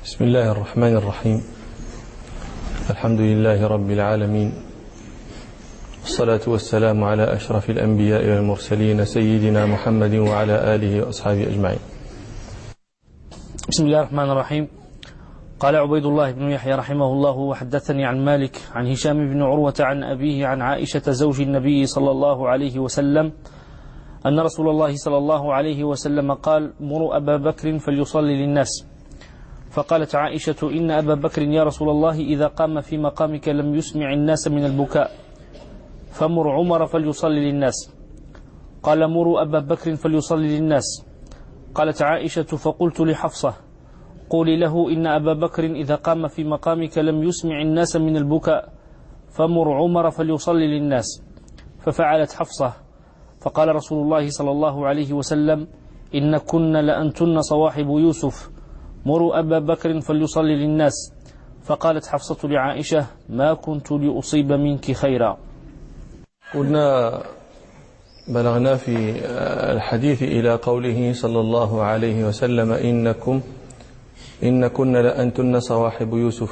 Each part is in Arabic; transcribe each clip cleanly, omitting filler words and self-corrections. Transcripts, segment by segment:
بسم الله الرحمن الرحيم. الحمد لله رب العالمين، والصلاة والسلام على أشرف الأنبياء والمرسلين سيدنا محمد وعلى آله وأصحابه أجمعين. بسم الله الرحمن الرحيم. قال عبيد الله بن يحيى رحمه الله: وحدثني عن مالك عن هشام بن عروة عن أبيه عن عائشة زوج النبي صلى الله عليه وسلم أن رسول الله صلى الله عليه وسلم قال: مروا أبا بكر فليصلي للناس. فقالت عائشة: إن أبا بكر يا رسول الله إذا قام في مقامك لم يسمع الناس من البكاء، فمر عمر فليصلي للناس. قال: مروا أبا بكر فليصلي للناس. قالت عائشة: فقلت لحفصة: قولي له إن أبا بكر إذا قام في مقامك لم يسمع الناس من البكاء، فمر عمر فليصلي للناس. ففعلت حفصة. فقال رسول الله صلى الله عليه وسلم: إن كن لأنتن صواحب يوسف، مروا أبا بكر فليصلي للناس. فقالت حفصة لعائشة: ما كنت لأصيب منك خيرا. قلنا بلغنا في الحديث إلى قوله صلى الله عليه وسلم: إن كن لأنتن صواحب يوسف،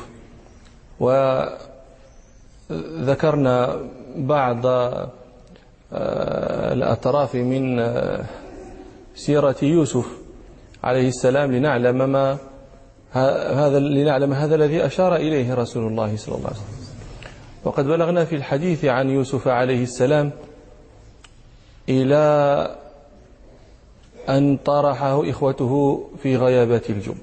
وذكرنا بعض الأطراف من سيرة يوسف عليه السلام لنعلم هذا الذي أشار إليه رسول الله صلى الله عليه وسلم. وقد بلغنا في الحديث عن يوسف عليه السلام إلى أن طرحه إخوته في غيابة الجب،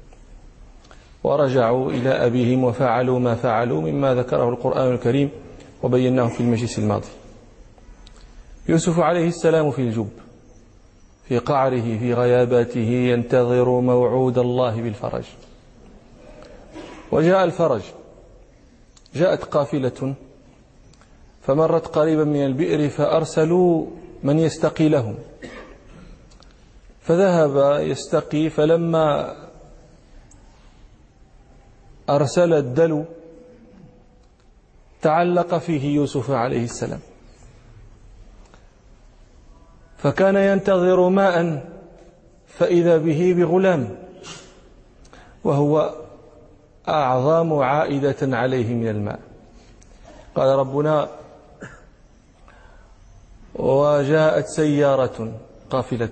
ورجعوا إلى أبيهم وفعلوا ما فعلوا مما ذكره القرآن الكريم وبيناه في المجلس الماضي. يوسف عليه السلام في الجب، في قعره، في غياباته، ينتظر موعود الله بالفرج. وجاء الفرج، جاءت قافلة فمرت قريبا من البئر فأرسلوا من يستقي لهم، فذهب يستقي، فلما أرسل الدلو تعلق فيه يوسف عليه السلام، فكان ينتظر ماء فإذا به بغلام، وهو أعظم عائدة عليه من الماء. قال ربنا: وجاءت سيارة قافلة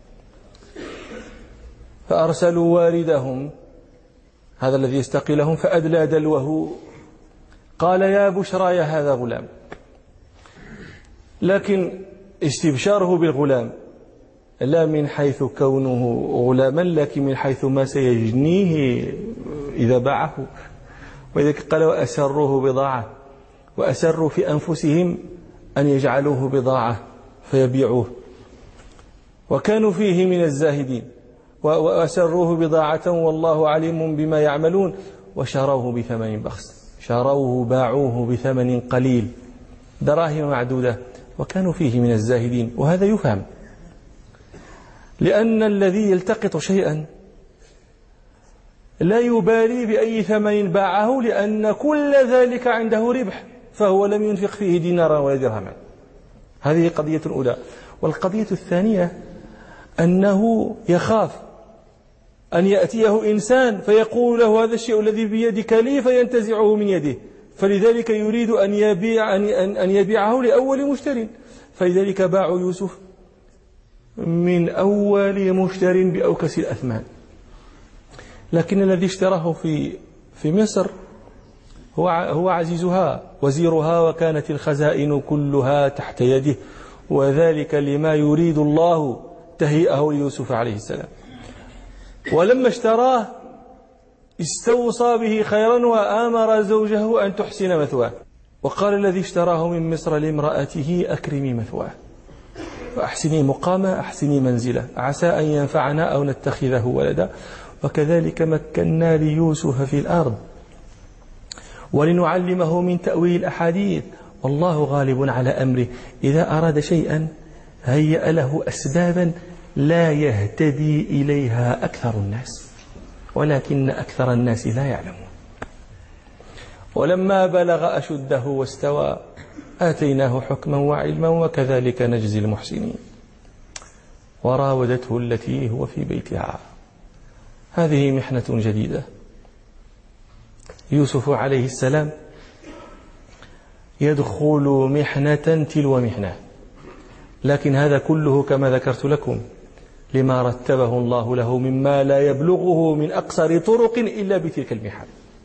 فأرسلوا واردهم، هذا الذي يستقي لهم، فأدلى دلوه، قال: يا بشرى يا هذا غلام. لكن استبشاره بالغلام لا من حيث كونه غلاما، لكن من حيث ما سيجنيه إذا باعه. ولذلك قال: وأسروه بضاعة، وأسروا في أنفسهم أن يجعلوه بضاعة فيبيعوه، وكانوا فيه من الزاهدين. وأسروه بضاعة والله عليم بما يعملون، وشروه بثمن بخس، شروه باعوه بثمن قليل، دراهم معدودة، وكانوا فيه من الزاهدين. وهذا يفهم، لأن الذي يلتقط شيئا لا يبالي بأي ثمن باعه، لأن كل ذلك عنده ربح، فهو لم ينفق فيه دينارا ولا درهما. هذه قضية أولى. والقضية الثانية أنه يخاف أن يأتيه إنسان فيقول له: هذا الشيء الذي بيدك لي، فينتزعه من يده، فلذلك يريد أن يبيعه لأول مشتر، فلذلك باعوا يوسف من أول مشتر بأوكس الأثمان. لكن الذي اشتراه في مصر هو عزيزها وزيرها، وكانت الخزائن كلها تحت يده، وذلك لما يريد الله تهيئه ليوسف عليه السلام. ولما اشتراه استوصى به خيرا وآمر زوجه أن تحسن مثواه، وقال الذي اشتراه من مصر لامرأته: أكرمي مثواه وأحسني مقامه، أحسني منزله، عسى أن ينفعنا أو نتخذه ولدا. وكذلك مكنا ليوسف في الأرض ولنعلمه من تأويل الأحاديث، والله غالب على أمره، إذا أراد شيئا هيأ له أسبابا لا يهتدي إليها أكثر الناس، ولكن أكثر الناس لا يعلمون. ولما بلغ أشده واستوى آتيناه حكما وعلما وكذلك نجزي المحسنين. وراودته التي هو في بيتها. هذه محنة جديدة يوسف عليه السلام يدخل محنة تلو محنة، لكن هذا كله كما ذكرت لكم لما رتبه الله له مما لا يبلغه من أقصر طرق إلا بتلك المحن.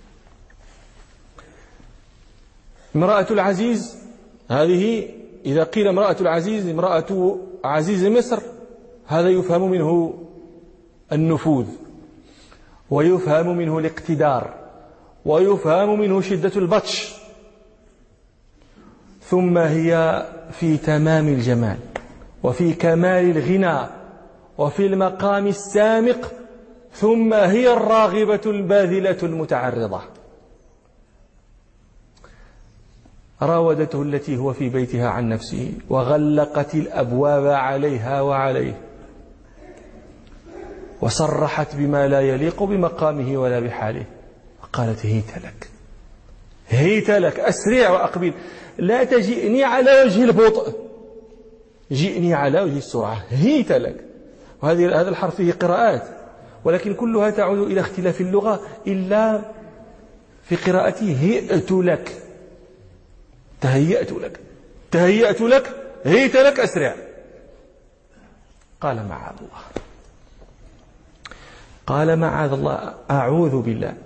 امرأة العزيز هذه، إذا قيل امرأة العزيز امرأة عزيز مصر، هذا يفهم منه النفوذ، ويفهم منه الاقتدار، ويفهم منه شدة البطش، ثم هي في تمام الجمال وفي كمال الغنى وفي المقام السامق، ثم هي الراغبة الباذلة المتعرضة. راودته التي هو في بيتها عن نفسه وغلقت الأبواب عليها وعليه، وصرحت بما لا يليق بمقامه ولا بحاله، قالت هيت لك أسرع وأقبل، لا تجئني على وجه البطء، جئني على وجه السرعة، هيت لك. وهذا الحرف فيه قراءات، ولكن كلها تعود إلى اختلاف اللغة، إلا في قراءته هئت لك، تهيأت لك، هيت لك أسرع. قال معاذ الله، أعوذ بالله،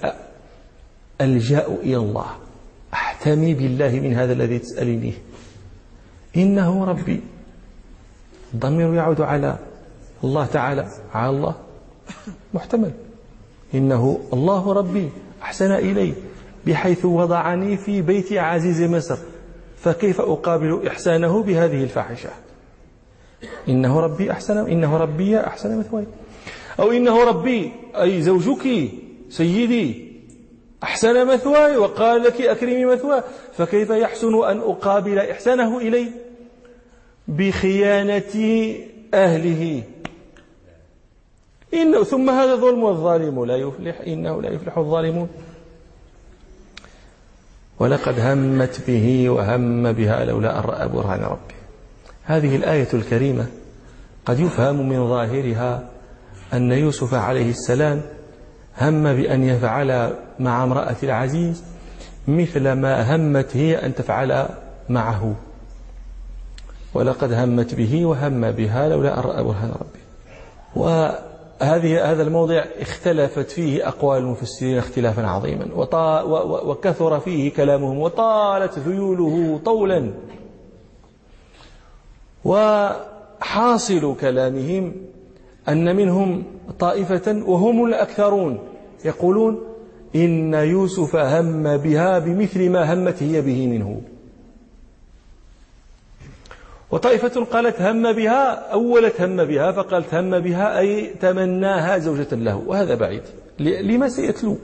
ألجأ إلى الله، أحتمي بالله من هذا الذي تسألينيه، إنه ربي. الضمير يعود على الله تعالى، على الله محتمل، إنه الله ربي أحسن إلي بحيث وضعني في بيت عزيز مصر، فكيف أقابل إحسانه بهذه الفاحشة؟ إنه ربي أحسن مثواي، أو إنه ربي أي زوجك سيدي أحسن مثواي وقال لك أكرمي مثواي، فكيف يحسن أن أقابل إحسانه إلي بخيانة أهله؟ ثم هذا ظلم، والظالم لا يفلح، إنه لا يفلح الظالمون. ولقد همت به وهم بها لولا أن رأى برهان ربه. هذه الآية الكريمة قد يفهم من ظاهرها أن يوسف عليه السلام هم بأن يفعل مع امرأة العزيز مثل ما همت هي أن تفعل معه. ولقد همت به وهم بها لولا أن رأى برهان ربه. وهذا الموضع اختلفت فيه أقوال المفسرين اختلافا عظيما، وكثر فيه كلامهم، وطالت ذيوله طولا. وحاصل كلامهم أن منهم طائفة وهم الأكثرون يقولون إن يوسف هم بها بمثل ما همت هي به منه، وطائفة قالت هم بها، أولت هم بها فقالت هم بها أي تمناها زوجة له، وهذا بعيد لما سيتلو.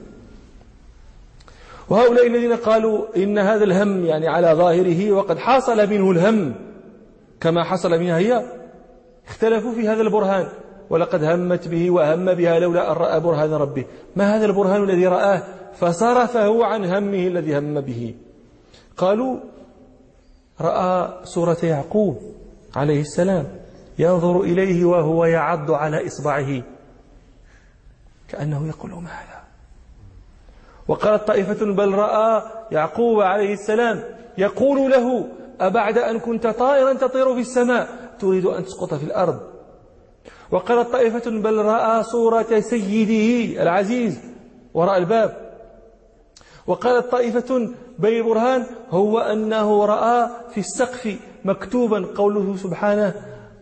وهؤلاء الذين قالوا إن هذا الهم يعني على ظاهره وقد حصل منه الهم كما حصل منها هي، اختلفوا في هذا البرهان. ولقد همت به وهم بها لولا أن رأى برهان ربه. ما هذا البرهان الذي رآه فصرفه عن همه الذي هم به؟ قالوا رأى سورة يعقوب عليه السلام ينظر إليه وهو يعض على إصبعه كأنه يقول ما هذا. وقالت طائفة بل رأى يعقوب عليه السلام يقول له أبعد أن كنت طائرا تطير في السماء تريد أن تسقط في الأرض. وقالت طائفة بل رأى صورة سيده العزيز وراء الباب. وقالت طائفة بل البرهان هو أنه رأى في السقف مكتوبا قوله سبحانه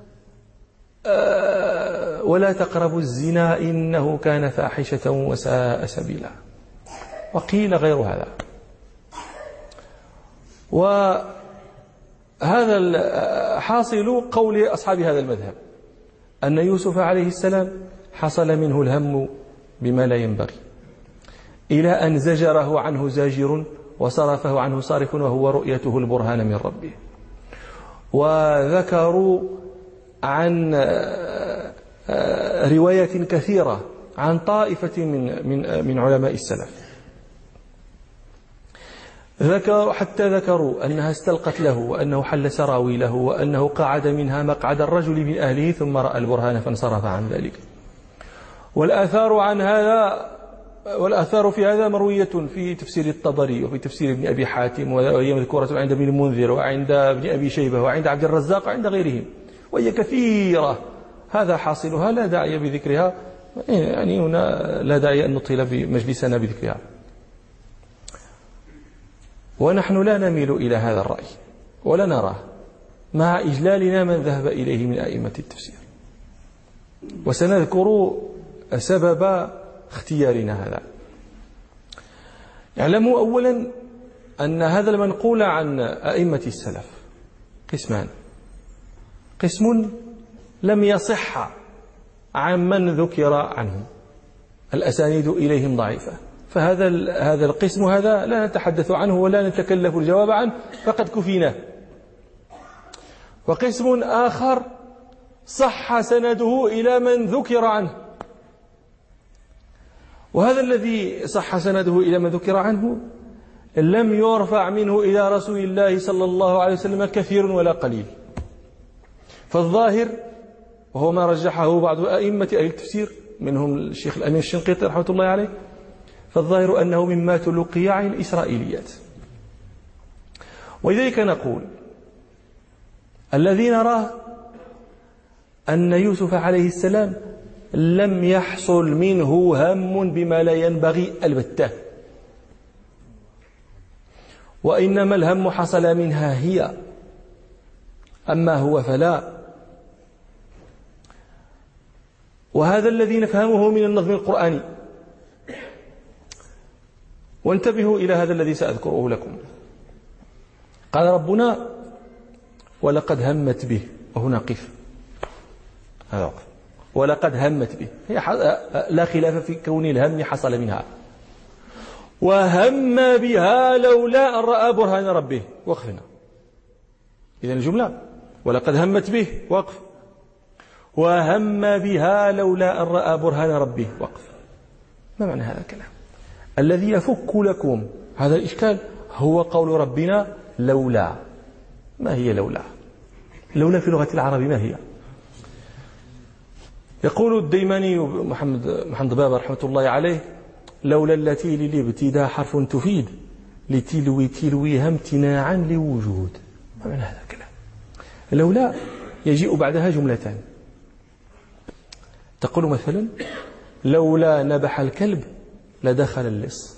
ولا تقربوا الزنا إنه كان فاحشة وساء سبيلا. وقيل غير هذا. وهذا حاصل قول أصحاب هذا المذهب أن يوسف عليه السلام حصل منه الهم بما لا ينبغي إلى أن زجره عنه زاجر وصرفه عنه صارف وهو رؤيته البرهان من ربه. وذكروا عن رواية كثيرة عن طائفة من علماء السلف حتى ذكروا أنها استلقت له وأنه حل سراويله وأنه قعد منها مقعد الرجل من أهله ثم رأى البرهان فانصرف عن ذلك. والآثار عن هذا والآثار في هذا مروية في تفسير الطبري وفي تفسير ابن أبي حاتم، وهي مذكورة عند ابن المنذر وعند ابن أبي شيبة وعند عبد الرزاق وعند غيرهم، وهي كثيرة. هذا حاصلها، لا داعي بذكرها، يعني هنا لا داعي أن نطيل بمجلسنا بذكرها. ونحن لا نميل إلى هذا الرأي ولا نراه، مع إجلالنا من ذهب إليه من أئمة التفسير. وسنذكر سبب اختيارنا هذا. اعلموا أولا أن هذا المنقول عن أئمة السلف قسمان: قسم لم يصح عن من ذكر عنهم، الأسانيد إليهم ضعيفة، فهذا القسم هذا لا نتحدث عنه ولا نتكلف الجواب عنه، فقد كفيناه. وقسم آخر صح سنده إلى من ذكر عنه، وهذا الذي صح سنده إلى من ذكر عنه لم يرفع منه إلى رسول الله صلى الله عليه وسلم كثير ولا قليل. فالظاهر، وهو ما رجحه بعض أئمة أهل التفسير منهم الشيخ الأمين الشنقيطي رحمة الله عليه، فالظاهر أنه مما تلقي عن الإسرائيليات. ولذلك نقول: الذي نراه أن يوسف عليه السلام لم يحصل منه هم بما لا ينبغي البتة، وإنما الهم حصل منها هي، أما هو فلا. وهذا الذي نفهمه من النظم القرآني. وانتبهوا إلى هذا الذي سأذكره لكم. قال ربنا: ولقد همت به، وهنا قف، هذا وقف، ولقد همت به، لا خلاف في كون الهم حصل منها. وهم بها لولا أن رأى برهان ربه، وقفنا. إذن الجملة: ولقد همت به، وقف، وهم بها لولا أن رأى برهان ربه، وقف. ما معنى هذا الكلام؟ الذي يفك لكم هذا الإشكال هو قول ربنا: لولا. ما هي لولا؟ لولا في لغة العرب ما هي؟ يقول الديماني محمد بابا رحمة الله عليه: لولا التي للابتداء حرف تفيد لتلوي تلويها امتناعا لوجود. ما معنى هذا الكلام؟ لولا يجيء بعدها جملتان، تقول مثلا: لولا نبح الكلب لدخل اللص.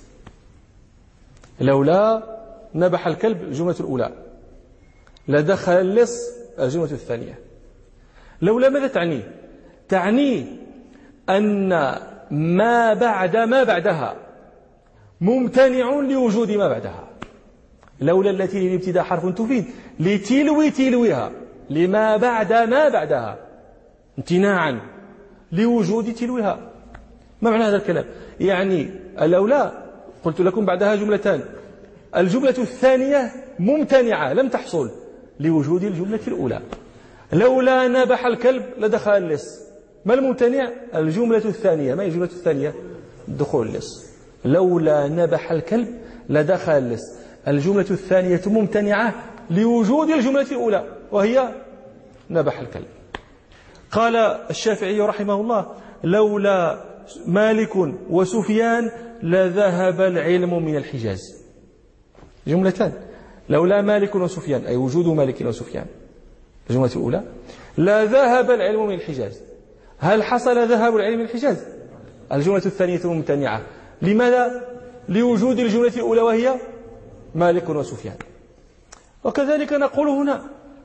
لولا نبح الكلب الجملة الأولى، لدخل اللص الجملة الثانية. لولا ماذا تعني؟ تعني أن ما بعد ما بعدها ممتنع لوجود ما بعدها. لولا التي للابتداء حرف تفيد لتلوي تلويها، لما بعد ما بعدها امتناعا لوجود تلوها. ما معنى هذا الكلام؟ يعني لولا قلت لكم بعدها جملتان، الجملة الثانية ممتنعة لم تحصل لوجود الجملة الأولى. لولا نبح الكلب لدخل اللص. ما الممتنع؟ الجملة الثانية. ما هي الجملة الثانية؟ دخول اللص. لولا نبح الكلب لدخل اللص. الجملة الثانية ممتنعة لوجود الجملة الأولى وهي نبح الكلب. قال الشافعي رحمه الله: لولا مالك وسفيان لذهب العلم من الحجاز. جملتان: لولا مالك وسفيان، أي وجود مالك وسفيان. الجملة الأولى: لا ذهب العلم من الحجاز. هل حصل ذهاب العلم من الحجاز؟ الجملة الثانية ممتنعة. لماذا؟ لوجود الجملة الأولى وهي مالك وسفيان. وكذلك نقول هنا: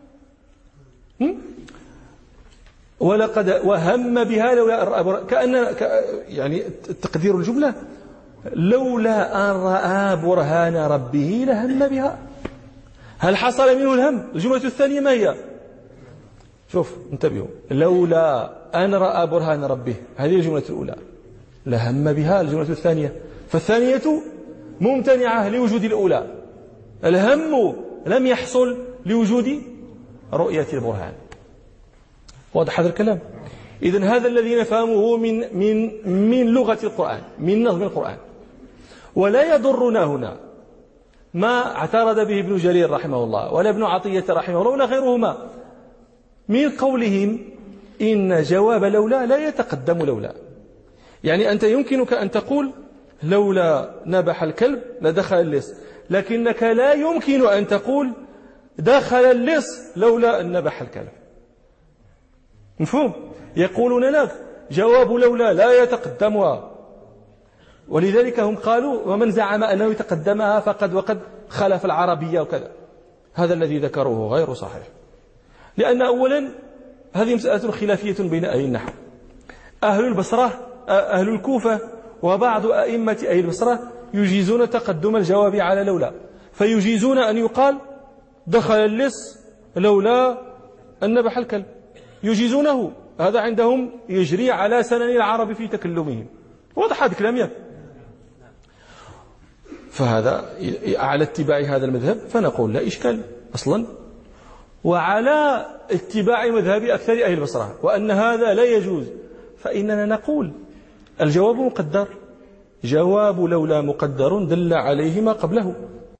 ولقد وهم بها لولا كأن يعني تقدير الجملة: لولا أن رأى برهان ربه لهم بها. هل حصل منه الهم؟ الجملة الثانية ما هي؟ شوف انتبهوا: لولا أن رأى برهان ربه، هذه الجملة الأولى. لهم بها الجملة الثانية، فالثانية ممتنعة لوجود الأولى. الهم لم يحصل لوجود رؤية البرهان. واضح هذا الكلام؟ إذن هذا الذي نفهمه من لغة القرآن، من نظم القرآن. ولا يضرنا هنا ما اعترض به ابن جرير رحمه الله ولا ابن عطية رحمه الله ولا غيرهما من قولهم إن جواب لولا لا يتقدم لولا. يعني أنت يمكنك أن تقول لولا نبح الكلب لدخل اللص، لكنك لا يمكن أن تقول دخل اللص لولا أن نبح الكلب. مفهوم؟ يقولون لك جواب لولا لا يتقدمها، ولذلك هم قالوا ومن زعم أنه يتقدمها وقد خالف العربية وكذا. هذا الذي ذكروه غير صحيح، لأن أولا هذه مسألة خلافية بين أهل النحو. أهل البصرة أهل الكوفة وبعض أئمة أهل البصرة يجيزون تقدم الجواب على لولا، فيجيزون أن يقال دخل اللص لولا أن نبح الكلب، يجيزونه. هذا عندهم يجري على سنن العرب في تكلمهم. واضح هذا الكلام ياك؟ فهذا على اتباع هذا المذهب فنقول لا إشكال أصلا، وعلى اتباع مذهب أكثر أهل البصرة وأن هذا لا يجوز، فإننا نقول الجواب مقدر، جواب لولا مقدر دل عليه ما قبله.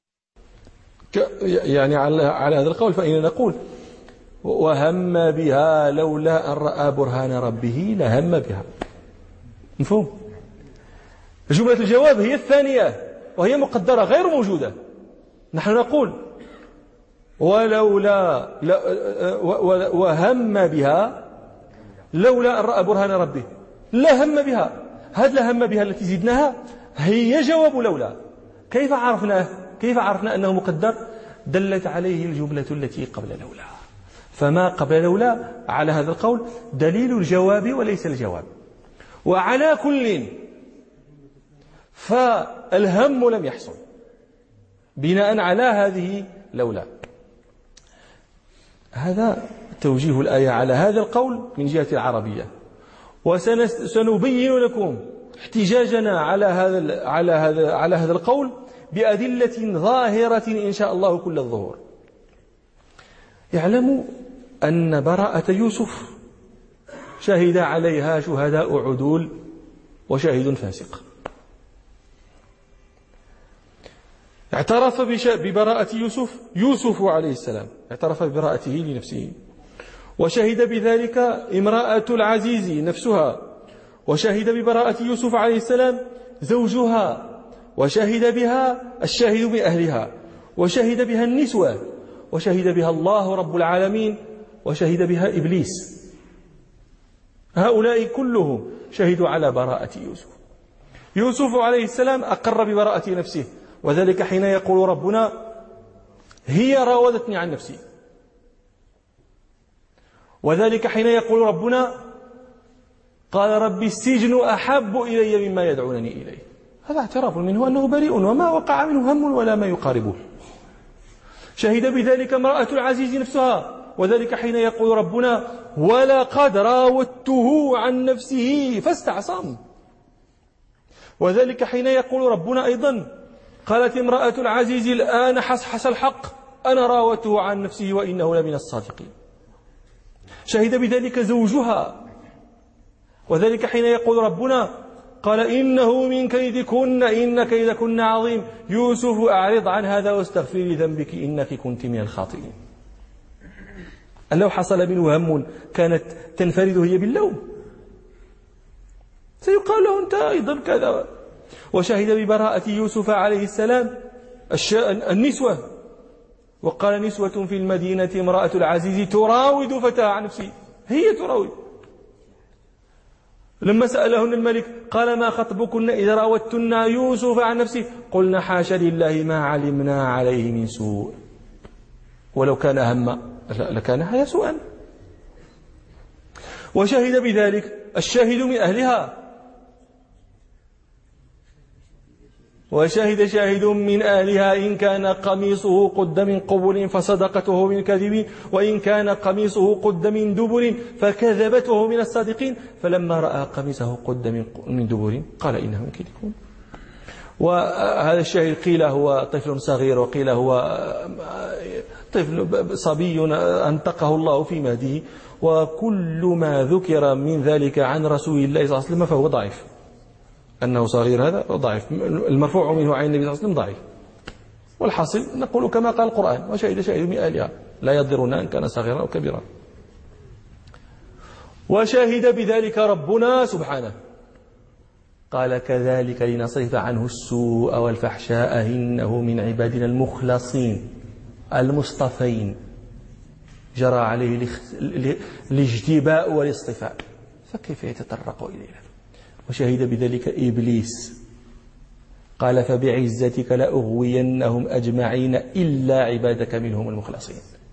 يعني على هذا القول فإننا نقول وهم بها لولا أن رأى برهان ربه لهم بها. مفهوم؟ جملة الجواب هي الثانية وهي مقدرة غير موجودة. نحن نقول ولولا وهم بها لولا أن رأى برهان ربه لا هم بها. هذا لا هم بها التي زدناها هي جواب لولا. كيف عرفنا أنه مقدر؟ دلت عليه الجملة التي قبل لولا، فما قبل لولا على هذا القول دليل الجواب وليس الجواب. وعلى كل فالهم لم يحصل بناء على هذه لولا. هذا توجيه الآية على هذا القول من جهة العربية، وسنبين لكم احتجاجنا على هذا القول بأدلة ظاهرة إن شاء الله كل الظهور. اعلموا أن براءة يوسف شهد عليها شهداء عدول وشاهد فاسق. اعترف ببراءة يوسف عليه السلام، اعترف ببراءته لنفسه، وشهد بذلك امرأة العزيز نفسها، وشهد ببراءة يوسف عليه السلام زوجها، وشهد بها الشاهد من أهلها، وشهد بها النسوة، وشهد بها الله رب العالمين، وشهد بها إبليس. هؤلاء كلهم شهدوا على براءة يوسف عليه السلام أقر ببراءة نفسه، وذلك حين يقول ربنا هي راودتني عن نفسي، وذلك حين يقول ربنا قال ربي السجن أحب إلي مما يدعونني إليه. هذا اعتراف منه أنه بريء وما وقع منه هم ولا ما يقاربه. شهد بذلك امرأة العزيز نفسها، وذلك حين يقول ربنا ولقد راودته عن نفسه فاستعصم، وذلك حين يقول ربنا أيضا قالت امرأة العزيز الآن حصحص الحق أنا راودته عن نفسه وإنه لمن الصادقين. شهد بذلك زوجها، وذلك حين يقول ربنا قال إنه من كيدكن إن كيدكن عظيم يوسف أعرض عن هذا واستغفري ذنبك إنك كنت من الخاطئين. أن لو حصل منه هم كانت تنفرد هي باللوم، سيقال له أنت أيضا كذا. وشهد ببراءة يوسف عليه السلام النسوة، وقال نسوة في المدينة امرأة العزيز تراود فتاها عن نفسه، هي تراود. لما سألهن الملك قال ما خطبكن إذا راودتن يوسف عن نفسه قلنا حاشا لله ما علمنا عليه من سوء ولو كان هم لكان هذا سوءا. وشهد بذلك الشاهد من أهلها، وشهد شاهد من أهلها إن كان قميصه قد من قبل فصدقته من كذب وإن كان قميصه قد من دبر فكذبته من الصادقين فلما رأى قميصه قد من دبر قال إنه من كيدكم. وهذا الشاهد قيل هو طفل صغير وقيل هو طفل صبي أنطقه الله في مهده، وكل ما ذكر من ذلك عن رسول الله صلى الله عليه وسلم فهو ضعيف. أنه صغير هذا ضعيف، المرفوع منه عن النبي صلى الله عليه وسلم ضعيف. والحاصل نقول كما قال القرآن وشهد شاهد من أهلها لا يضرنا إن كان صغيرا أو كبيرا. وشهد بذلك ربنا سبحانه قال كذلك لنصرف عنه السوء والفحشاء إنه من عبادنا المخلصين المصطفين جرى عليه الاجتباء والاصطفاء، فكيف يتطرق إلينا؟ وشهد بذلك إبليس قال فبعزتك لأغوينهم أجمعين إلا عبادك منهم المخلصين.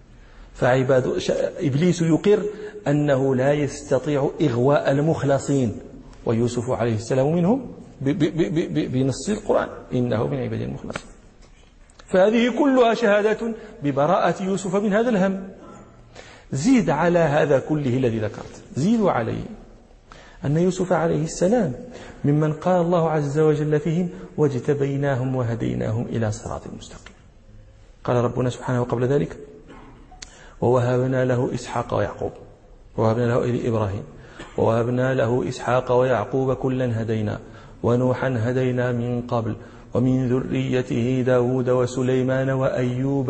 إبليس يقر أنه لا يستطيع إغواء المخلصين، ويوسف عليه السلام منهم بنص القرآن إنه من عبادنا المخلصين. فهذه كلها شهادات ببراءة يوسف من هذا الهم. زيد على هذا كله الذي ذكرت، زيدوا عليه أن يوسف عليه السلام ممن قال الله عز وجل فيهم واجتبيناهم وهديناهم إلى صراط مستقيم. قال ربنا سبحانه قبل ذلك ووهبنا له إسحاق ويعقوب ووهبنا له إبراهيم ووهبنا له إسحاق ويعقوب كلا هدينا ونوحا هدينا من قبل ومن ذريته داود وسليمان وأيوب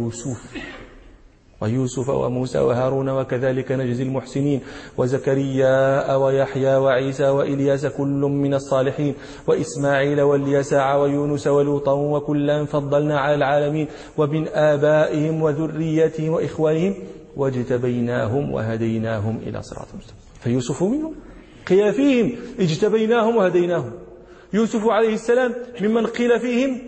ويوسف وموسى وهارون وكذلك نجزي المحسنين وزكريا ويحيى وعيسى وإلياس كل من الصالحين وإسماعيل واليسع ويونس ولوطا وكلا فضلنا على العالمين ومن آبائهم وذرياتهم وإخوانهم واجتبيناهم وهديناهم إلى صراط مستقيم. فيوسف منهم قيل فيهم اجتبيناهم وهديناهم. يوسف عليه السلام ممن قيل فيهم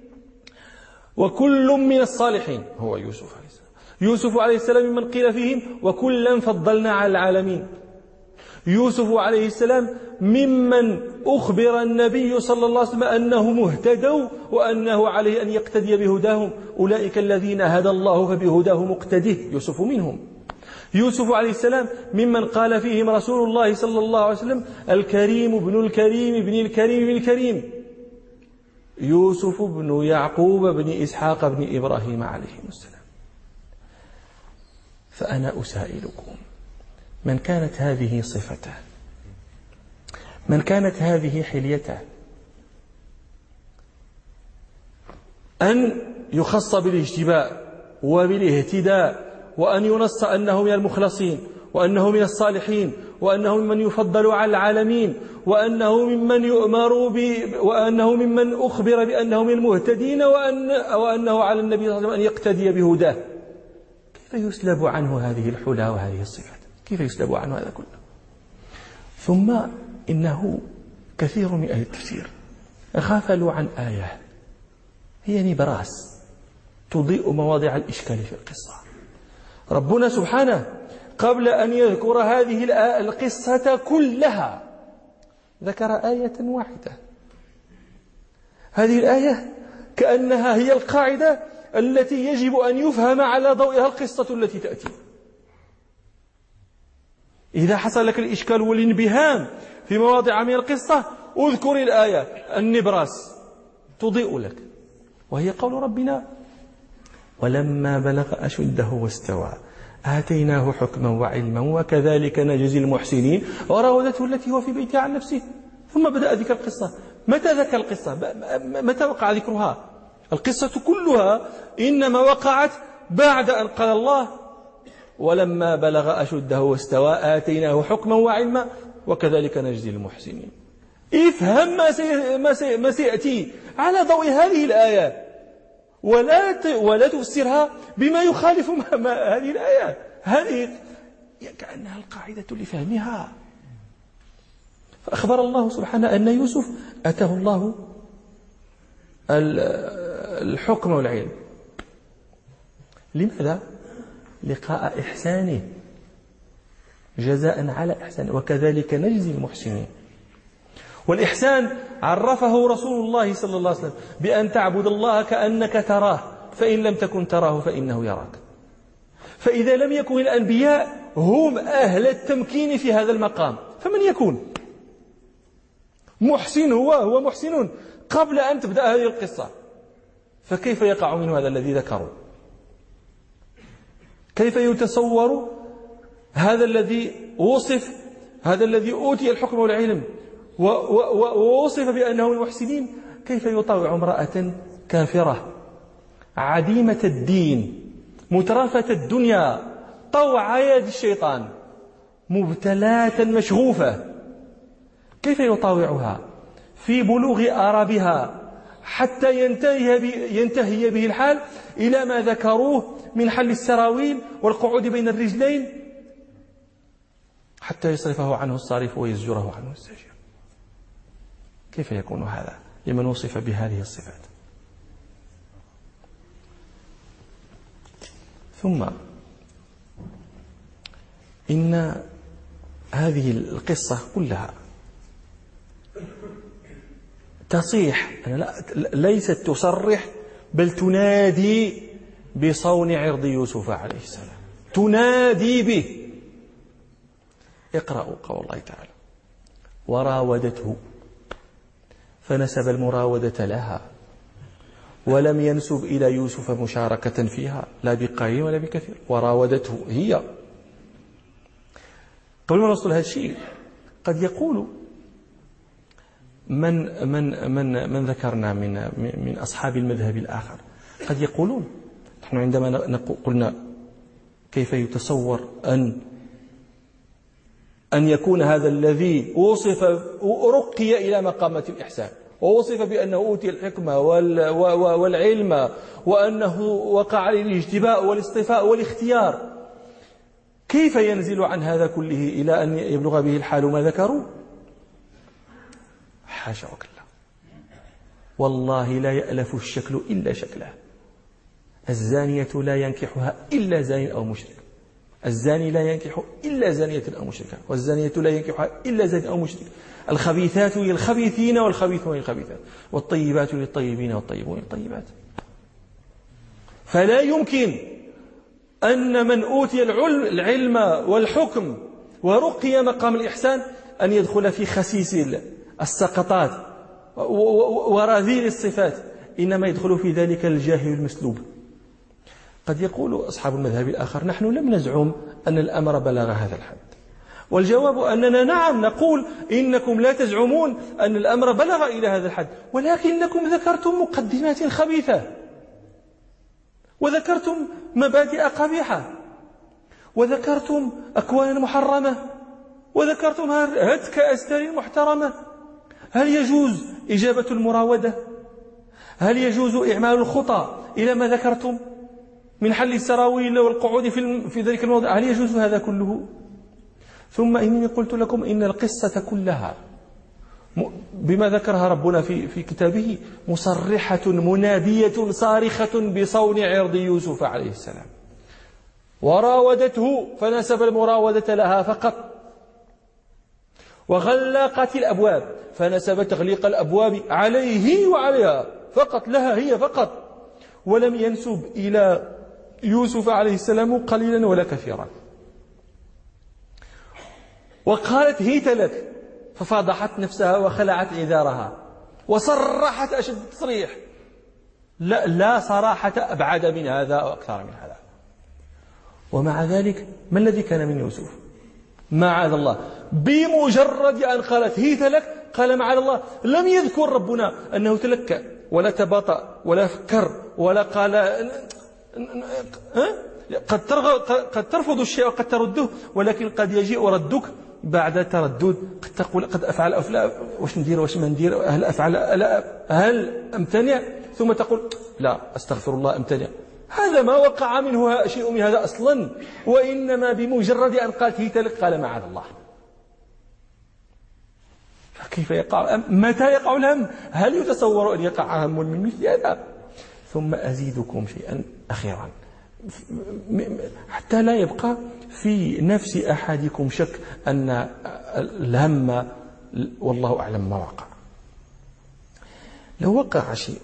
وكل من الصالحين هو يوسف عليه السلام. يوسف عليه السلام ممن قيل فيهم وكلا فضلنا على العالمين. يوسف عليه السلام ممن أخبر النبي صلى الله عليه وسلم أنه مهتدوا وأنه عليه أن يقتدي بهداهم. أولئك الذين هدى الله فبهداه مقتده. يوسف منهم. يوسف عليه السلام ممن قال فيهم رسول الله صلى الله عليه وسلم الكريم ابن الكريم ابن الكريم ابن الكريم. يوسف بن يعقوب بن إسحاق بن إبراهيم عليهم السلام. فأنا أسائلكم من كانت هذه صفته، من كانت هذه حليته، أن يخص بالاجتباء وبالاهتداء وأن ينص أنه من المخلصين وأنه من الصالحين وأنه ممن يفضل على العالمين وأنه ممن يؤمر وأنه ممن أخبر بأنه من المهتدين وأنه على النبي صلى الله عليه وسلم أن يقتدي بهداه، كيف يسلب عنه هذه الحلى وهذه الصفات؟ كيف يسلب عنه هذا كله؟ ثم إنه كثير من أهل التفسير غفلوا عن آية هي نبراس تضيء مواضع الإشكال في القصة. ربنا سبحانه قبل أن يذكر هذه القصة كلها ذكر آية واحدة. هذه الآية كأنها هي القاعدة التي يجب أن يفهم على ضوئها القصة التي تأتي. إذا حصل لك الإشكال والانبهام في مواضع من القصة اذكر الآية النبراس تضيء لك، وهي قول ربنا ولما بلغ أشده واستوى آتيناه حكما وعلما وكذلك نجزي المحسنين وراودته التي هو في بيتها عن نفسه. ثم بدأ ذكر القصة. متى ذكر القصة؟ متى وقع ذكرها؟ القصة كلها إنما وقعت بعد أن قال الله ولما بلغ أشده واستوى آتيناه حكما وعلما وكذلك نجزي المحسنين. افهم ما سيأتي على ضوء هذه الآية ولا تفسرها بما يخالف هذه الآية. هذه كأنها القاعدة لفهمها. فأخبر الله سبحانه أن يوسف أتاه الله الحكم والعلم. لماذا؟ لقاء إحسانه، جزاء على إحسانه وكذلك نجزي المحسنين. والإحسان عرفه رسول الله صلى الله عليه وسلم بأن تعبد الله كأنك تراه فإن لم تكن تراه فإنه يراك. فإذا لم يكن الأنبياء هم أهل التمكين في هذا المقام فمن يكون محسن؟ هو محسن قبل أن تبدأ هذه القصة، فكيف يقع منه هذا الذي ذكروا؟ كيف يتصور هذا الذي وصف، هذا الذي أوتي الحكم والعلم ووصف بأنه من المحسنين، كيف يطاوع امرأة كافرة عديمة الدين مترفة الدنيا طوع يد الشيطان مبتلاة مشغوفة؟ كيف يطاوعها في بلوغ آرابها حتى ينتهي به الحال إلى ما ذكروه من حل السراويل والقعود بين الرجلين حتى يصرفه عنه الصارف ويزجره عنه الزاجر. كيف يكون هذا لمن وصف بهذه الصفات؟ ثم إن هذه القصة كلها تصيح، ليست تصرح بل تنادي بصون عرض يوسف عليه السلام، تنادي به. اقرأوا قول الله تعالى: وراودته فنسب المراودة لها ولم ينسب إلى يوسف مشاركة فيها لا بقليل ولا بكثير. وراودته هي. قبل ما نوصل هذا الشيء قد يقول من ذكرنا من أصحاب المذهب الآخر قد يقولون: نحن عندما قلنا كيف يتصور أن يكون هذا الذي وصف رقي إلى مقامة الإحسان ووصف بأنه أوتي الحكمة والعلم وأنه وقع عليه الاجتباء والاصطفاء والاختيار، كيف ينزل عن هذا كله إلى أن يبلغ به الحال ما ذكروا؟ حاشا وكلا، والله لا يألف الشكل إلا شكله. الزانية لا ينكحها إلا زان أو مشرك، الزاني لا ينكح إلا زانية أو مشركة، والزانية لا ينكحها إلا زان أو مشرك. الخبيثات للخبيثين والخبيثون للخبيثات، والطيبات للطيبين والطيبون للطيبات. فلا يمكن أن من أوتي العلم والحكم ورقي مقام الإحسان أن يدخل في خسيس السقطات ورذيل الصفات، إنما يدخل في ذلك الجاهل المسلوب. قد يقول أصحاب المذهب الآخر: نحن لم نزعم أن الأمر بلغ هذا الحد، والجواب أننا نعم نقول إنكم لا تزعمون أن الأمر بلغ إلى هذا الحد، ولكنكم ذكرتم مقدمات خبيثة وذكرتم مبادئ قبيحة وذكرتم أكوان محرمة وذكرتم هتك أستار محترمة. هل يجوز إجابة المراودة؟ هل يجوز إعمال الخطى إلى ما ذكرتم من حل السراويل والقعود في ذلك الموضع؟ هل يجوز هذا كله؟ ثم إني قلت لكم إن القصة كلها بما ذكرها ربنا في كتابه مصرحة منادية صارخة بصون عرض يوسف عليه السلام. وراودته فنسب المراودة لها فقط، وغلقت الأبواب فنسب تغليق الأبواب عليه وعليها فقط، لها هي فقط، ولم ينسب إلى يوسف عليه السلام قليلا ولا كثيرا. وقالت هيت لك ففضحت نفسها وخلعت عذارها وصرحت أشد التصريح، لا صراحة أبعد من هذا أو أكثر من هذا. ومع ذلك ما الذي كان من يوسف؟ معاذ الله. بمجرد أن قالت هيت لك قال معاذ الله. لم يذكر ربنا أنه تلكأ ولا تباطأ ولا فكر ولا قال قد ترفض الشيء وقد ترده، ولكن قد يجيء ردك بعد تردد. قد تقول قد أفعل واش ندير واش ما ندير، هل أفعل هل أمتنع، ثم تقول لا أستغفر الله أمتنع. هذا ما وقع منه شيء من هذا أصلا، وإنما بمجرد أن قالت هيت لك قال معاذ الله. فكيف يقع؟ متى يقع الهم؟ هل يتصور أن يقع هم من مثل هذا؟ ثم أزيدكم شيئا أخيرا حتى لا يبقى في نفس أحدكم شك أن الهم والله أعلم ما وقع. لو وقع شيء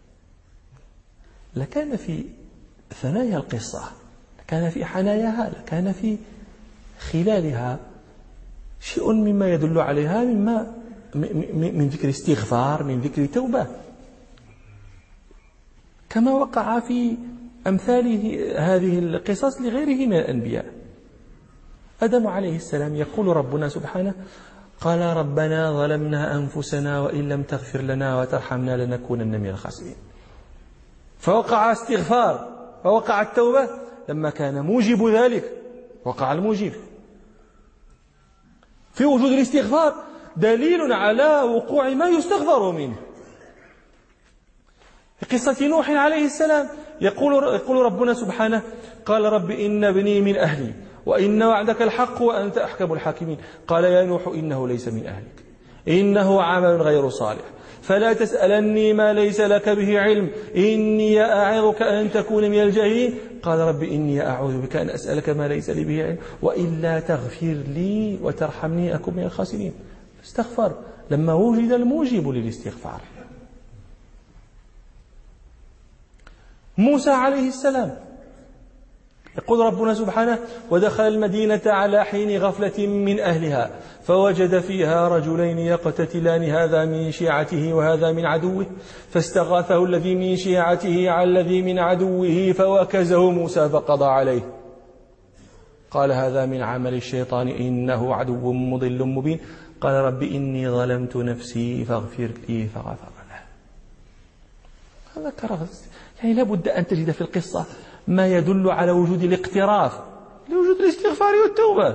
لكان في ثنايا القصة، لكان في حناياها، لكان في خلالها شيء مما يدل عليها من ذكر استغفار، من ذكر توبة، كما وقع في أمثال هذه القصص لغيره من الأنبياء. آدم عليه السلام يقول ربنا سبحانه قال ربنا ظلمنا أنفسنا وإن لم تغفر لنا وترحمنا لنكونن من الخاسرين. فوقع استغفار، فوقع التوبة لما كان موجب ذلك، وقع الموجب في وجود الاستغفار دليل على وقوع ما يستغفر منه. في قصة نوح عليه السلام يقول ربنا سبحانه: قال رب إن ابني من أهلي وإن وعدك الحق وأنت أحكم الحاكمين. قال يا نوح إنه ليس من أهلك إنه عمل غير صالح فلا تسألني ما ليس لك به علم إني أعظك أن تكون من الجاهلين. قال رب إني أعوذ بك أن أسألك ما ليس لي به علم وإلا تغفر لي وترحمني أكن من الخاسرين. استغفر لما وجد الموجب للاستغفار. موسى عليه السلام يقول ربنا سبحانه: ودخل المدينة على حين غفلة من أهلها فوجد فيها رجلين يقتتلان هذا من شيعته وهذا من عدوه فاستغاثه الذي من شيعته على الذي من عدوه فوكزه موسى فقضى عليه. قال هذا من عمل الشيطان إنه عدو مضل مبين. قال رب إني ظلمت نفسي فاغفر لي فغفر له. هذا كرهت يعني لابد أن تجد في القصة ما يدل على وجود الاقتراف لوجود الاستغفار والتوبة.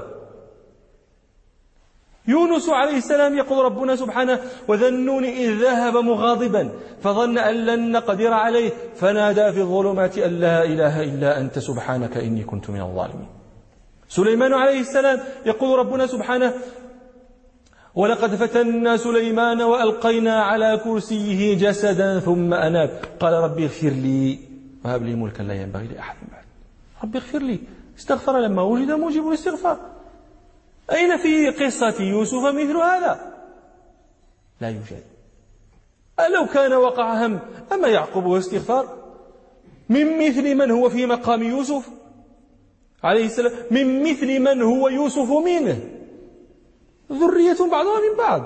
يونس عليه السلام يقول ربنا سبحانه: وذا النون إذ ذهب مغاضبا فظن أن لن نقدر عليه فنادى في الظلمات أن لا إله إلا أنت سبحانك إني كنت من الظالمين. سليمان عليه السلام يقول ربنا سبحانه: ولقد فتنا سليمان وألقينا على كرسيه جسدا ثم أناب. قال ربي اغفر لي وهب لي ملكا لا ينبغي لأحد بعد. ربي اغفر لي. استغفر لما وجد موجب الاستغفار. أين في قصة يوسف مثل هذا؟ لا يوجد. ألو كان وقع هم أما يعقوب واستغفار من مثل من هو في مقام يوسف عليه السلام، من مثل من هو يوسف منه، ذرية بعضها من بعض.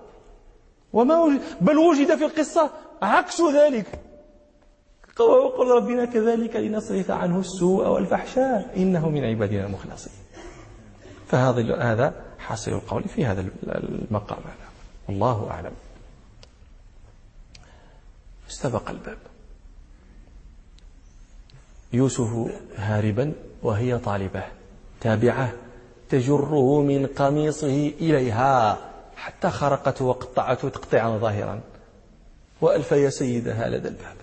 بل وجد في القصة عكس ذلك. وقال ربنا كذلك لنصرف عنه السوء والفحشاء إنه من عبادنا المخلصين. فهذا حاصل القول في هذا المقام هذا. والله أعلم. استبق الباب. يوسف هاربا وهي طالبة تابعة تجره من قميصه إليها حتى خرقته وقطعته تقطيعا ظاهرا وألف يا سيدها لدى الباب.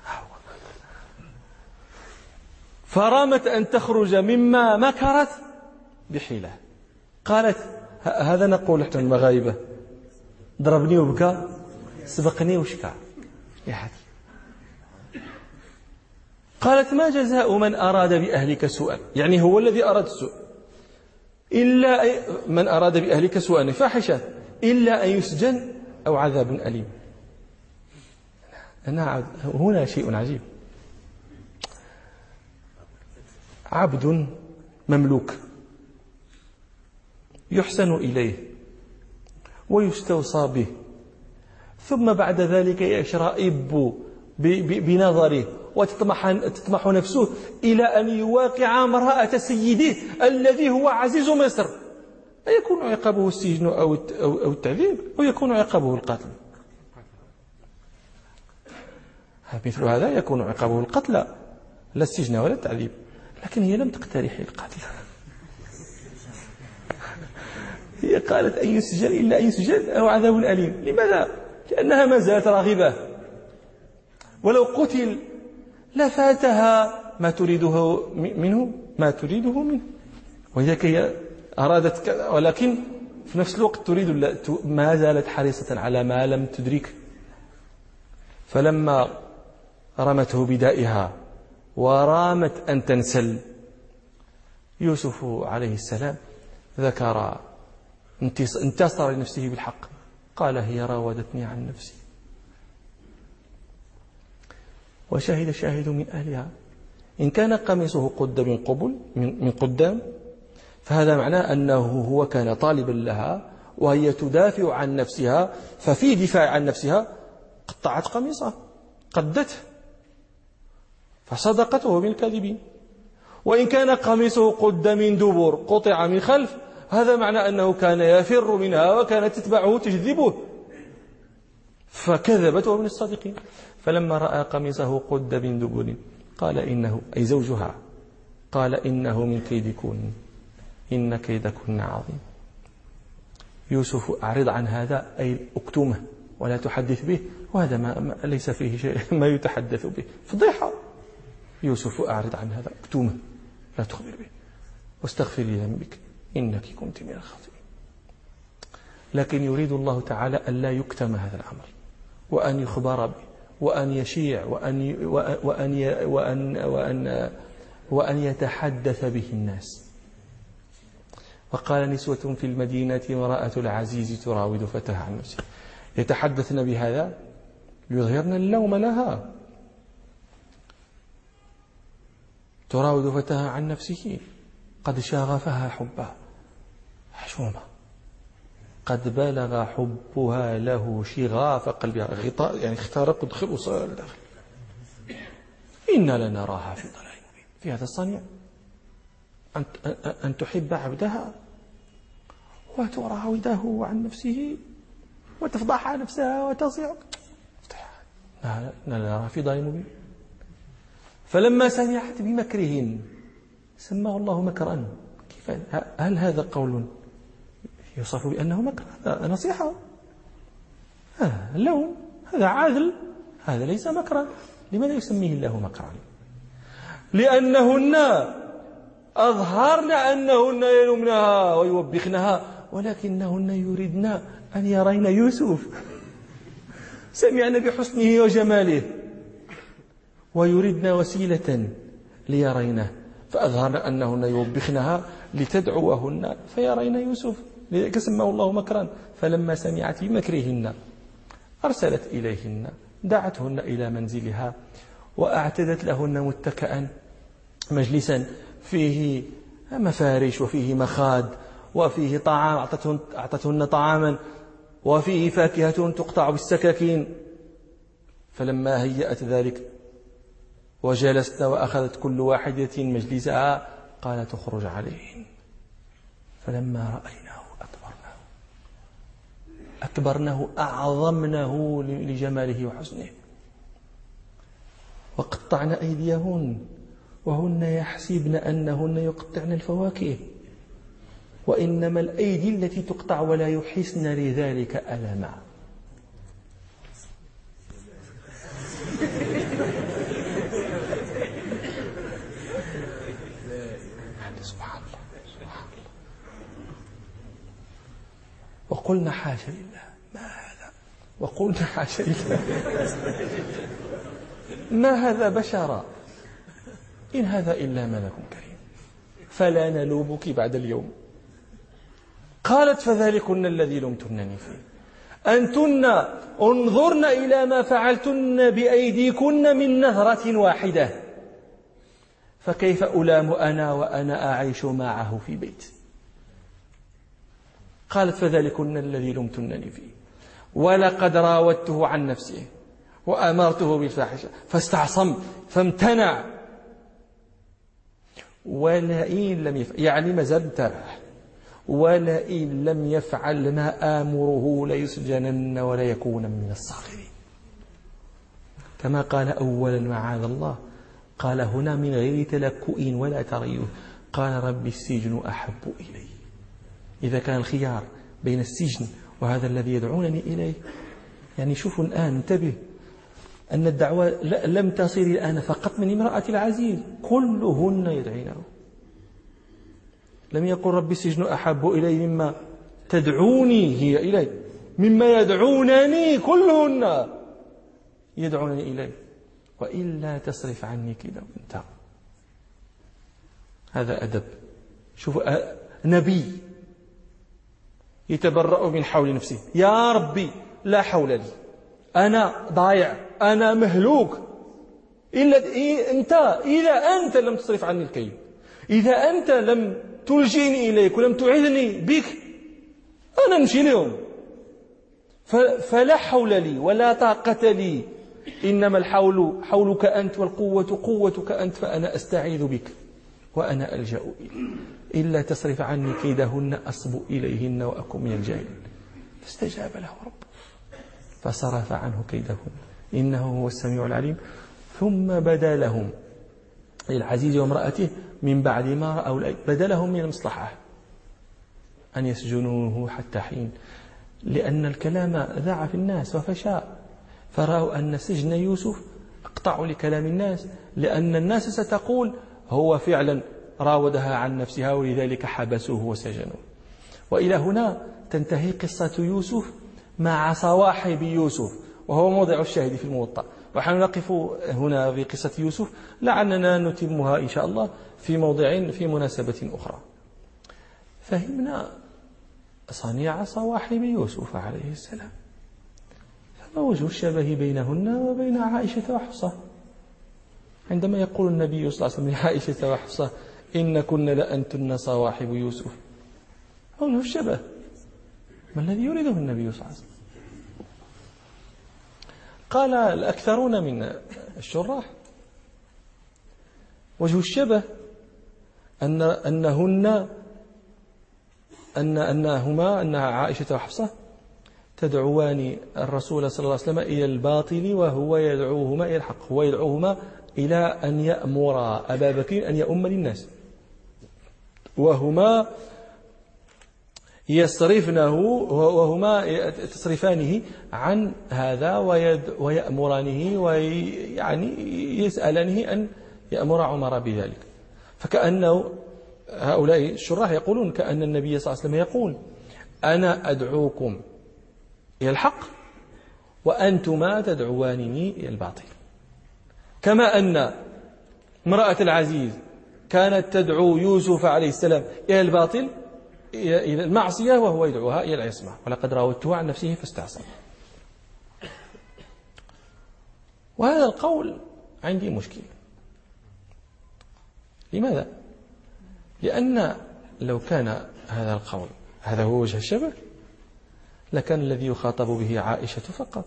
فرامت أن تخرج مما مكرت بحيلة. قالت هذا نقول احنا المغاربة: ضربني وبكى سبقني وشكى. قالت ما جزاء من أراد بأهلك سوءا، يعني هو الذي أراد السوء، إلا من أراد بأهلك سوءا فاحشة إلا أن يسجن أو عذاب أليم. هنا شيء عجيب. عبد مملوك يحسن إليه ويستوصى به ثم بعد ذلك يشرئب بنظره وتطمح نفسه إلى أن يواقع امرأة سيده الذي هو عزيز مصر. أيكون عقابه السجن أو التعذيب أو يكون عقابه القتل؟ مثل هذا يكون عقابه القتل لا السجن ولا التعذيب. لكن هي لم تقترح القتل. هي قالت أن يسجن إلا أن يسجن أو عذاب أليم. لماذا؟ لأنها ما زالت راغبة، ولو قتل لفاتها ما تريده منه ولذلك هي أرادت ولكن في نفس الوقت تريد ما زالت حريصة على ما لم تدرك. فلما رمته بدائها ورامت أن تنسل يوسف عليه السلام ذكر انتصر لنفسه بالحق. قال هي راودتني عن نفسي. وشهد شاهد من أهلها إن كان قميصه قد من قدام فهذا معناه أنه هو كان طالبا لها وهي تدافع عن نفسها، ففي دفاع عن نفسها قطعت قميصه قدته فصدقته بالكاذبين. وإن كان قميصه قد من دبر قطع من خلف هذا معنى أنه كان يفر منها وكانت تتبعه تجذبه فكذبته من الصادقين. فلما رأى قميصه قد من دبر قال إنه أي زوجها قال إنه من كيدكن إن كيدكن عظيم. يوسف أعرض عن هذا أي أكتمه ولا تحدث به، وهذا ما ليس فيه شيء ما يتحدث به، فضيحة. يوسف أعرض عن هذا، أكتمه لا تخبر به، واستغفري لذنبك إنك كنت من الخاطئين. لكن يريد الله تعالى أن لا يكتم هذا الأمر، وأن يخبر به، وأن يشيع، وأن يتحدث به الناس. وقال نسوة في المدينة امرأة العزيز تراود فتاها عن نفسه، يتحدثن بهذا يظهرن اللوم لها. تراود فتاها عن نفسه قد شغفها حبها، حشومة، قد بلغ حبها له شغاف قلبها، غطاء يعني اخترق ودخل وصل الداخل. إنا لنراها في ضلال مبين. في هذا الصنيع أن تحب عبدها وتراوده عن نفسه وتفضح نفسها وتصيع، لا نراها في ضلال مبين. فلما سمعت بمكرهن سماه الله مكرا. كيف هل هذا قول يوصف بأنه مكر؟ هذا نصيحة، هذا اللوم، هذا عادل، هذا ليس مكرا. لماذا يسميه الله مكرا؟ لأنهن أظهرن أنهن يلومنها ويوبخنها، ولكنهن يريدن أن يرين يوسف، سمعن بحسنه وجماله ويريدن وسيلة ليرينه، فأظهرن أنهن يوبخنها لتدعوهن فيرين يوسف، لذلك سماه الله مكرا. فلما سمعت بمكرهن أرسلت إليهن، دعتهن إلى منزلها وأعتدت لهن متكئا، مجلسا فيه مفارش وفيه مخاد وفيه طعام، أعطتهن طعاما وفيه فاكهة تقطع بالسكاكين. فلما هيأت ذلك وجلست وأخذت كل واحدة مجلسها قالت اخرج عليهن. فلما رأيناه أكبرناه أعظمنه لجماله وحسنه، وقطعن أيديهن وهن يحسبن أنهن يقطعن الفواكه، وإنما الأيدي التي تقطع ولا يحسن لذلك ألما. سبحان الله. وقلنا حاشا لله ما هذا، وقلنا حاشا لله ما هذا بشرا إن هذا إلا ملك كريم، فلا نلومك بعد اليوم. قالت فذلكن الذي لمتنني فيه، أنتن انظرن إلى ما فعلتن بأيديكن من نهرة واحدة، فكيف ألام أنا وأنا أعيش معه في بيت. قالت فذلكن الذي لمتنني فيه، ولقد راودته عن نفسه وأمرته بالفاحشة فاستعصم فامتنع، ولئن لم يفعل، يعني ما زال متابع، ولئن لم يفعل ما آمره ليسجنن ولا يكون من الصاغرين. كما قال أولا معاذ الله، قال هنا من غير تلكؤ ولا تريث، قال رب السجن أحب إلي. إذا كان الخيار بين السجن وهذا الذي يدعونني إليه، يعني شوفوا الآن، انتبه أن الدعوة لم تصل الآن فقط من امرأة العزيز، كلهن يدعينه. لم يقل رب السجن أحب إلي مما تدعوني هي إلي، مما يدعونني كلهن يدعونني إلي، وإلا تصرف عني كذا وانت. هذا أدب. شوفوا نبي يتبرأ من حول نفسه، يا ربي لا حول لي، أنا ضايع، أنا مهلوك، إذا أنت لم تصرف عني الكيد، إذا أنت لم تلجئني إليك ولم تعذني بك، أنا نمشي لهم. فلا حول لي ولا طاقة لي، إنما الحول حولك أنت والقوة قوتك أنت، فأنا أستعيذ بك وأنا ألجأ إليك، إلا تصرف عني كيدهن أصب إليهن وأكون من الجاهلين. فاستجاب له ربه فصرف عنه كيدهن إنه هو السميع العليم. ثم بدا لهم للعزيز وامرأته من بعد ما رأوا الآية، بدا لهم من المصلحة أن يسجنوه حتى حين، لأن الكلام ذاع في الناس وفشى، فرأوا أن سجن يوسف أقطع لكلام الناس، لأن الناس ستقول هو فعلا راودها عن نفسها ولذلك حبسوه وسجنوه. وإلى هنا تنتهي قصة يوسف مع صواحب يوسف، وهو موضع الشاهد في الموطأ. ونحن نقف هنا في قصة يوسف، لعلنا نتمها إن شاء الله في موضع في مناسبة أخرى. فهمنا صنيع صواحب يوسف عليه السلام، فما وجه الشبه بينهن وبين عائشة وحفصة؟ عندما يقول النبي صلى الله عليه وسلم لعائشة وحفصة إن كن لأنتن صواحب يوسف، وجه الشبه ما الذي يريده النبي صلى الله عليه وسلم؟ قال الأكثرون من الشراح وجه الشبه أنها عائشة وحفصة تدعوان الرسول صلى الله عليه وسلم إلى الباطل وهو يدعوهما إلى الحق، هو يدعوهما إلى أن يأمر أبا بكر أن يؤم للناس، وهما يصرفنه وهما تصرفانه عن هذا ويأمرانه ويعني يسألانه أن يأمر عمر بذلك. فكأنه هؤلاء الشراح يقولون كأن النبي صلى الله عليه وسلم يقول أنا أدعوكم إلى الحق وأنتما تدعوانني إلى الباطل، كما أن امرأة العزيز كانت تدعو يوسف عليه السلام إلى الباطل إلى المعصية وهو يدعوها إلى العصمة، ولقد راودته عن نفسه فاستعصم. وهذا القول عندي مشكلة. لماذا؟ لأن لو كان هذا القول هذا هو وجه الشبه لكان الذي يخاطب به عائشة فقط،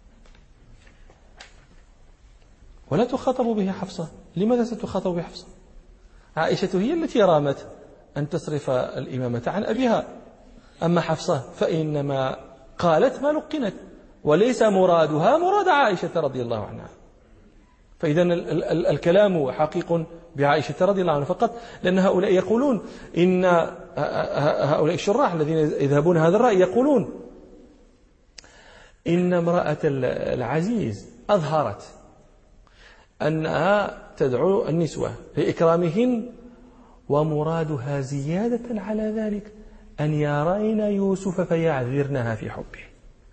ولا تخاطب به حفصة. لماذا ستخاطب بحفصة؟ عائشة هي التي رامت أن تصرف الإمامة عن أبيها، أما حفصة فإنما قالت ما لقنت، وليس مرادها مراد عائشة رضي الله عنها. فإذا الكلام حقيق بعائشة رضي الله عنها فقط، لأن هؤلاء يقولون إن هؤلاء الشراح الذين يذهبون هذا الرأي يقولون إن امرأة العزيز أظهرت أنها تدعو النسوة لإكرامهن، ومرادها زيادة على ذلك أن يرين يوسف فيعذرنها في حبه،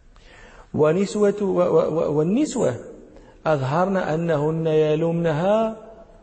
والنسوة أظهرن أنهن يلومنها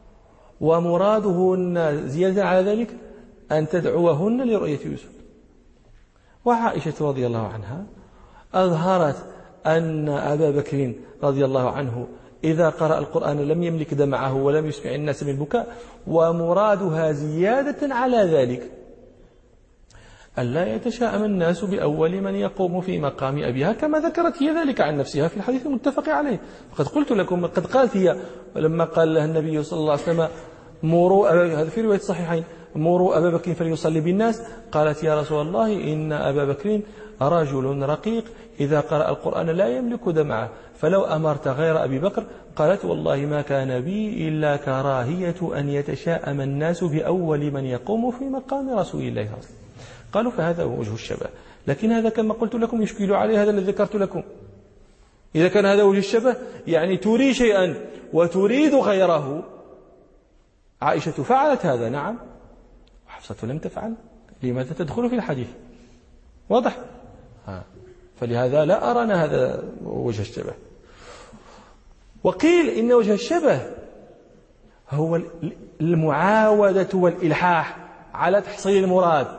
ومرادهن زيادة على ذلك أن تدعوهن لرؤية يوسف. وعائشة رضي الله عنها أظهرت أن أبا بكر رضي الله عنه إذا قرأ القرآن لم يملك دمعه ولم يسمع الناس بالبكاء، ومرادها زيادة على ذلك ألا يتشاءم الناس بأول من يقوم في مقام أبيها، كما ذكرت هي ذلك عن نفسها في الحديث المتفق عليه. فقد قلت لكم قد قالت هي لما قال لها النبي صلى الله عليه وسلم هذا في رواية الصحيحين مروا أبا بكر فليصلي بالناس، قالت يا رسول الله إن أبا بكر رجل رقيق إذا قرأ القرآن لا يملك دمعه، فلو أمرت غير أبي بكر. قالت والله ما كان بي إلا كراهية أن يتشاءم الناس بأول من يقوم في مقام رسول الله صلى الله عليه وسلم. قالوا فهذا هو وجه الشبه، لكن هذا كما قلت لكم يشكل عليه هذا الذي ذكرت لكم. إذا كان هذا وجه الشبه يعني تريد شيئا وتريد غيره، عائشة فعلت هذا نعم، وحفصة لم تفعل، لماذا تدخل في الحديث؟ واضح؟ فلهذا لا أرانا هذا وجه الشبه. وقيل إن وجه الشبه هو المعاودة والإلحاح على تحصيل المراد،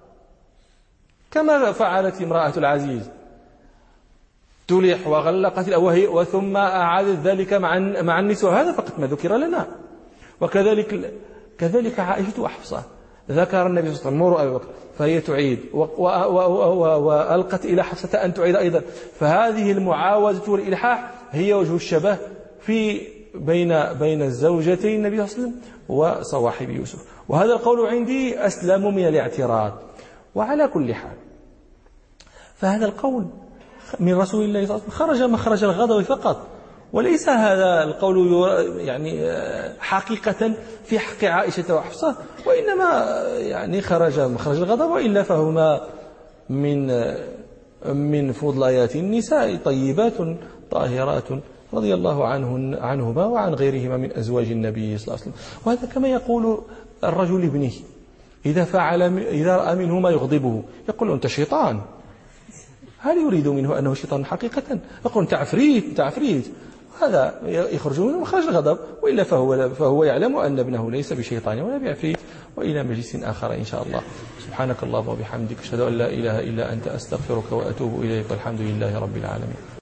كما فعلت امرأة العزيز تلح وغلقت وثم أعادت ذلك مع النسوة، هذا فقط ما ذكر لنا. وكذلك عائشة وحفصة ذكر النبي صلى الله عليه وسلم مروا أبي بكر فهي تعيد وألقت إلى حفصة أن تعيد أيضا، فهذه المعاوزة والإلحاح هي وجه الشبه بين الزوجتين النبي صلى الله عليه وسلم وصواحب يوسف. وهذا القول عندي أسلم من الاعتراض. وعلى كل حال فهذا القول من رسول الله صلى الله عليه وسلم خرج مخرج الغضب فقط، وليس هذا القول يعني حقيقة في حق عائشة وحفصة، وإنما يعني خرج مخرج الغضب، وإلا فهما من فضليات النساء طيبات طاهرات رضي الله عنهما وعن غيرهما من أزواج النبي صلى الله عليه وسلم. وهذا كما يقول الرجل لابنه إذا رأى منه ما يغضبه يقول أنت شيطان. هل يريد منه أنه شيطان حقيقة؟ يقول أنت عفريت أنت عفريت. هذا يخرج منه مخرج الغضب، وإلا فهو يعلم أن ابنه ليس بشيطان ولا بعفريت. وإلى مجلس آخر إن شاء الله. سبحانك اللهم وبحمدك، أشهد أن لا إله إلا أنت، أستغفرك وأتوب إليك، والحمد لله رب العالمين.